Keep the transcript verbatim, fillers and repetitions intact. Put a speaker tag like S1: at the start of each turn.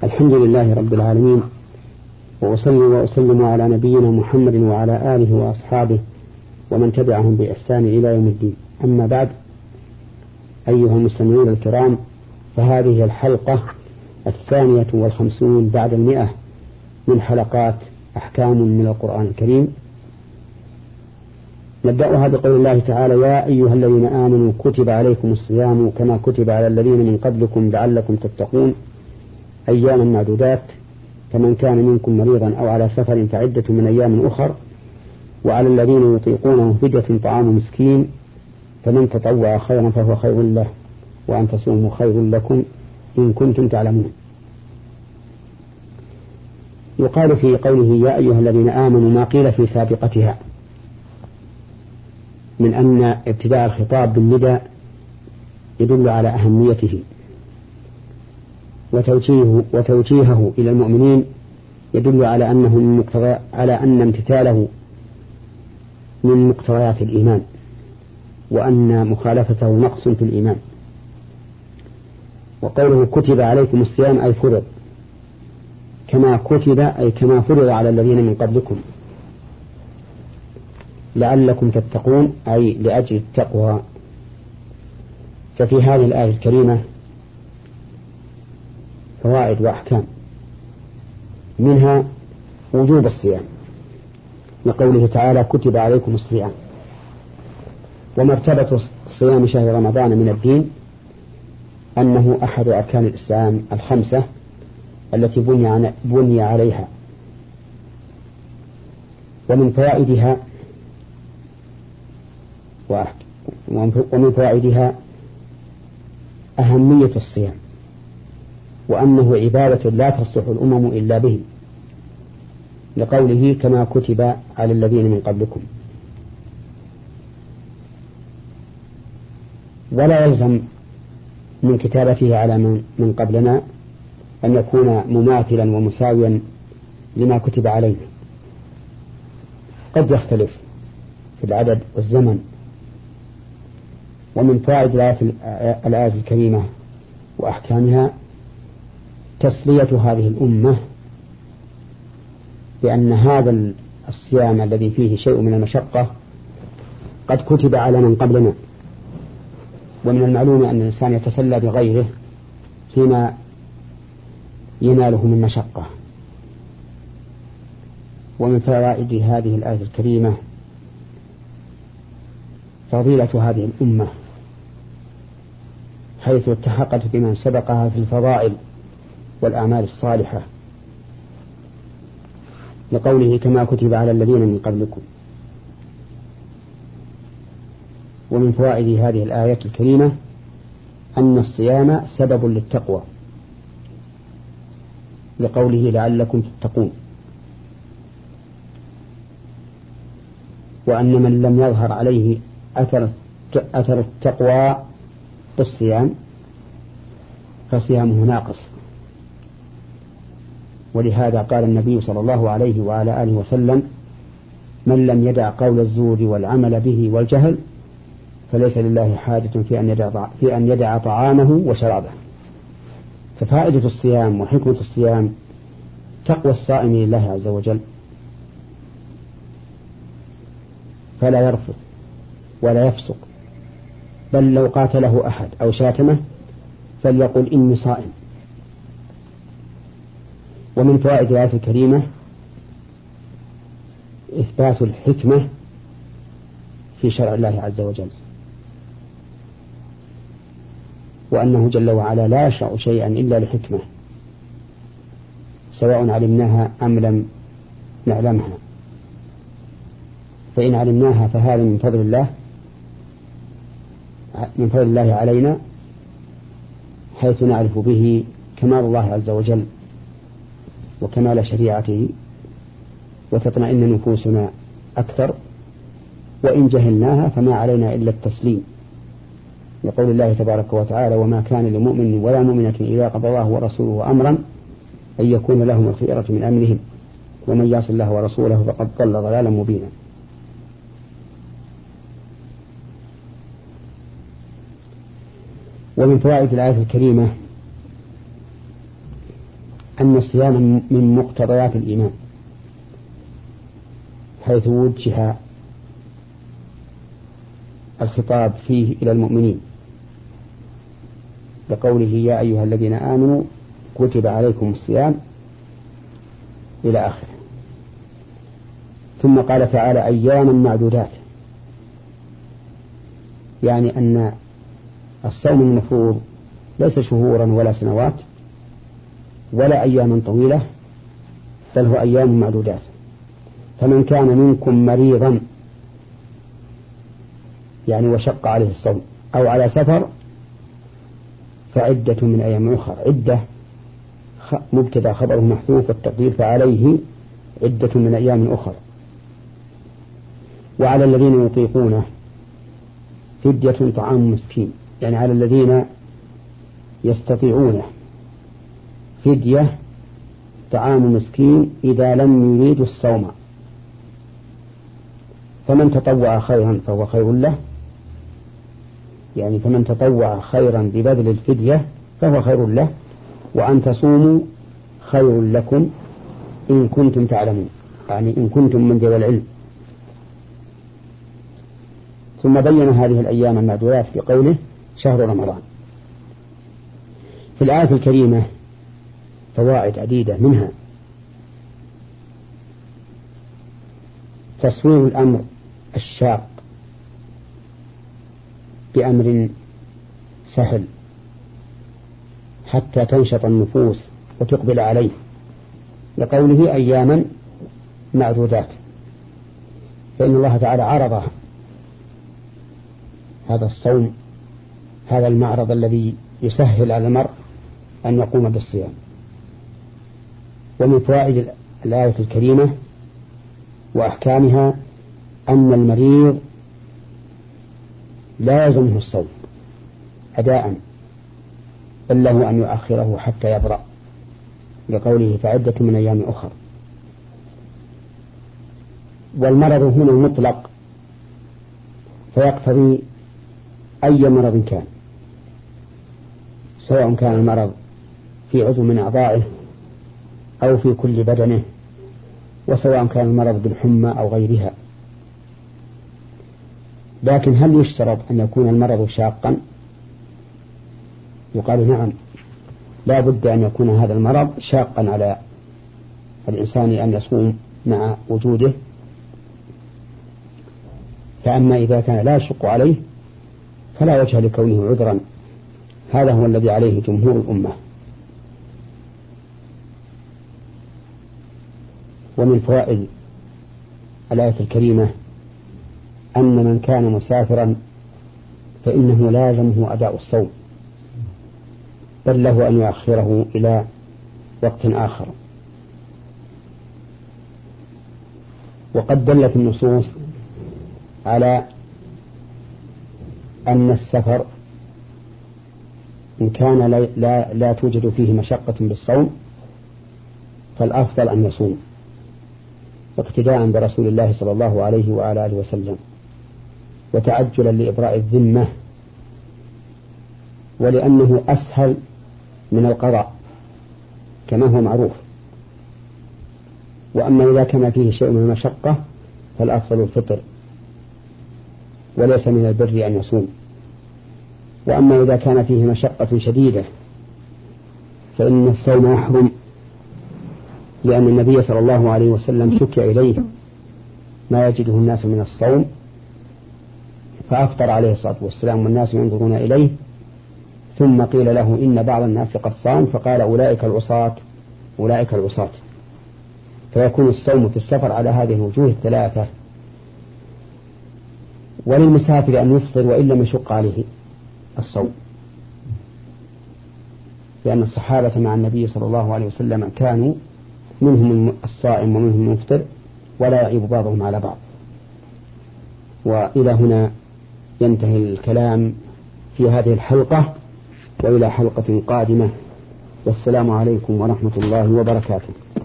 S1: الحمد لله رب العالمين، وأصلي وأسلم على نبينا محمد وعلى آله وأصحابه ومن تبعهم بإحسان إلى يوم الدين. أما بعد، أيها المستمعون الكرام، فهذه الحلقة الثانية والخمسون بعد المئة من حلقات أحكام من القرآن الكريم. نبدأها بقول الله تعالى: يا أيها الذين آمنوا كتب عليكم الصيام كما كتب على الذين من قبلكم لعلكم تتقون أياما معدودات، فمن كان منكم مريضا أو على سفر فعدة من أيام أخر، وعلى الذين يطيقونه فدية طعام مسكين، فمن تطوع خيرا فهو خير له، وأن تصوموا خير لكم إن كنتم تعلمون. يقال في قوله يا أيها الذين آمنوا ما قيل في سابقتها من أن ابتداء الخطاب بالنداء يدل على أهميته، وتوجيهه, وتوجيهه إلى المؤمنين يدل على أنه من مقتضى على أن امتثاله من مقتضيات الإيمان، وأن مخالفته نقص في الإيمان. وقوله كتب عليكم الصيام أي فرض، كما كتب أي كما فرض على الذين من قبلكم، لعلكم تتقون أي لأجل التقوى. ففي هذه الآية الكريمة فوائد وأحكام، منها وجوب الصيام لقوله تعالى كتب عليكم الصيام، ومرتبة صيام شهر رمضان من الدين أنه أحد أركان الإسلام الخمسة التي بني, بني عليها. ومن فوائدها ومن فوائدها أهمية الصيام، وأنه عبادة لا تصلح الأمم إلا به، لقوله كما كتب على الذين من قبلكم. ولا يلزم من كتابته على من قبلنا أن يكون مماثلا ومساويا لما كتب علينا، قد يختلف في العدد والزمن. ومن فوائد الآية الكريمة وأحكامها تسلية هذه الأمة بأن هذا الصيام الذي فيه شيء من المشقة قد كتب على من قبلنا. ومن المعلوم أن الإنسان يتسلى بغيره فيما يناله من مشقة. ومن فوائد هذه الآية الكريمة فضيلة هذه الأمة، حيث التحقت بمن سبقها في الفضائل والأعمال الصالحة، لقوله كما كتب على الذين من قبلكم. ومن فوائد هذه الآية الكريمة أن الصيام سبب للتقوى، لقوله لعلكم تتقون، وأن من لم يظهر عليه أثر أثر التقوى بالصيام فصيامه ناقص. ولهذا قال النبي صلى الله عليه وعلى آله وسلم: من لم يدع قول الزور والعمل به والجهل فليس لله حاجة في أن يدع, في أن يدع طعامه وشرابه. ففائدة الصيام وحكمة الصيام تقوى الصائم لله عز وجل، فلا يرفض ولا يفسق، بل لو قاتله أحد أو شاتمه فليقل إني صائم. ومن فوائد الآية الكريمة إثبات الحكمة في شرع الله عز وجل، وأنه جل وعلا لا يشرع شيئا إلا لحكمة، سواء علمناها أم لم نعلمها. فإن علمناها فهذا من فضل الله من فضل الله علينا، حيث نعرف به كمال الله عز وجل وكمال شريعته، وتطمئن نفوسنا أكثر. وإن جهلناها فما علينا إلا التسليم، لقول الله تبارك وتعالى: وما كان لمؤمن ولا مؤمنة إذا قضى الله ورسوله أمرا أن يكون لهم الخيرة من أمرهم ومن يعص الله ورسوله فقد ضل ضلالا مبينا. ومن فوائد الآية الكريمة أن الصيام من مقتضيات الإيمان، حيث وجه الخطاب فيه إلى المؤمنين بقوله يا أيها الذين آمنوا كتب عليكم الصيام إلى آخره. ثم قال تعالى أياما معدودات، يعني أن الصوم المفروض ليس شهورا ولا سنوات ولا أياما طويلة، بل هو أيام معدودات. فمن كان منكم مريضا يعني وشق عليه الصوم أو على سفر فعدة من أيام أخرى. عدة مبتدأ خبره محذوف والتقدير فعليه عدة من أيام أخرى. وعلى الذين يطيقونه فدية طعام مسكين، يعني على الذين يستطيعونه فدية طعام مسكين إذا لم يريدوا الصوم. فمن تطوع خيرا فهو خير له، يعني فمن تطوع خيرا ببذل الفدية فهو خير له، وأن تصوموا خير لكم إن كنتم تعلمون، يعني إن كنتم من ذوي العلم. ثم بين هذه الأيام المعدودات في قوله شهر رمضان. في الآية الكريمة فوائد عديدة، منها تصوير الأمر الشاق بأمر سهل حتى تنشط النفوس وتقبل عليه، لقوله أياما معدودات، فإن الله تعالى عرض هذا الصوم، هذا المعرض الذي يسهل على المرء أن يقوم بالصيام. ومن فوائد الآية الكريمة وأحكامها أن المريض لا يلزمه الصوم أداء، بل له أن يؤخره حتى يبرأ، لقوله فعدة من أيام أخر. والمرض هنا مطلق فيقتضي أي مرض كان، سواء كان المرض في عضو من أعضائه أو في كل بدنه، وسواء كان المرض بالحمى أو غيرها. لكن هل يشترط أن يكون المرض شاقا؟ يقال نعم، لا بد أن يكون هذا المرض شاقا على الإنسان أن يصوم مع وجوده. فأما إذا كان لا يشق عليه فلا وجه لكونه عذرا، هذا هو الذي عليه جمهور الأمة. ومن فوائد الآية الكريمة أن من كان مسافرا فإنه لازمه أداء الصوم، بل له أن يؤخره إلى وقت آخر. وقد دلت النصوص على أن السفر إن كان لا, لا, لا توجد فيه مشقة بالصوم فالأفضل أن يصوم، اقتداء برسول الله صلى الله عليه وعلى آله وسلم، وتعجلا لإبراء الذمة، ولأنه أسهل من القضاء كما هو معروف. وأما إذا كان فيه شيء من المشقة فالأفضل الفطر، وليس من البر أن يصوم. وأما إذا كان فيه مشقة شديدة فإن الصوم يحرم، لأن النبي صلى الله عليه وسلم شكي إليه ما يجده الناس من الصوم فأفطر عليه الصلاة والسلام والناس ينظرون إليه، ثم قيل له إن بعض الناس قد صام، فقال أولئك العصاة أولئك العصاة. فيكون الصوم في السفر على هذه الوجوه الثلاثة. وللمسافر أن يفطر وإن لم يشق عليه الصوم، لأن الصحابة مع النبي صلى الله عليه وسلم كانوا منهم الصائم ومنهم المفطر ولا يعيب بعضهم على بعض. وإلى هنا ينتهي الكلام في هذه الحلقة، وإلى حلقة قادمة، والسلام عليكم ورحمة الله وبركاته.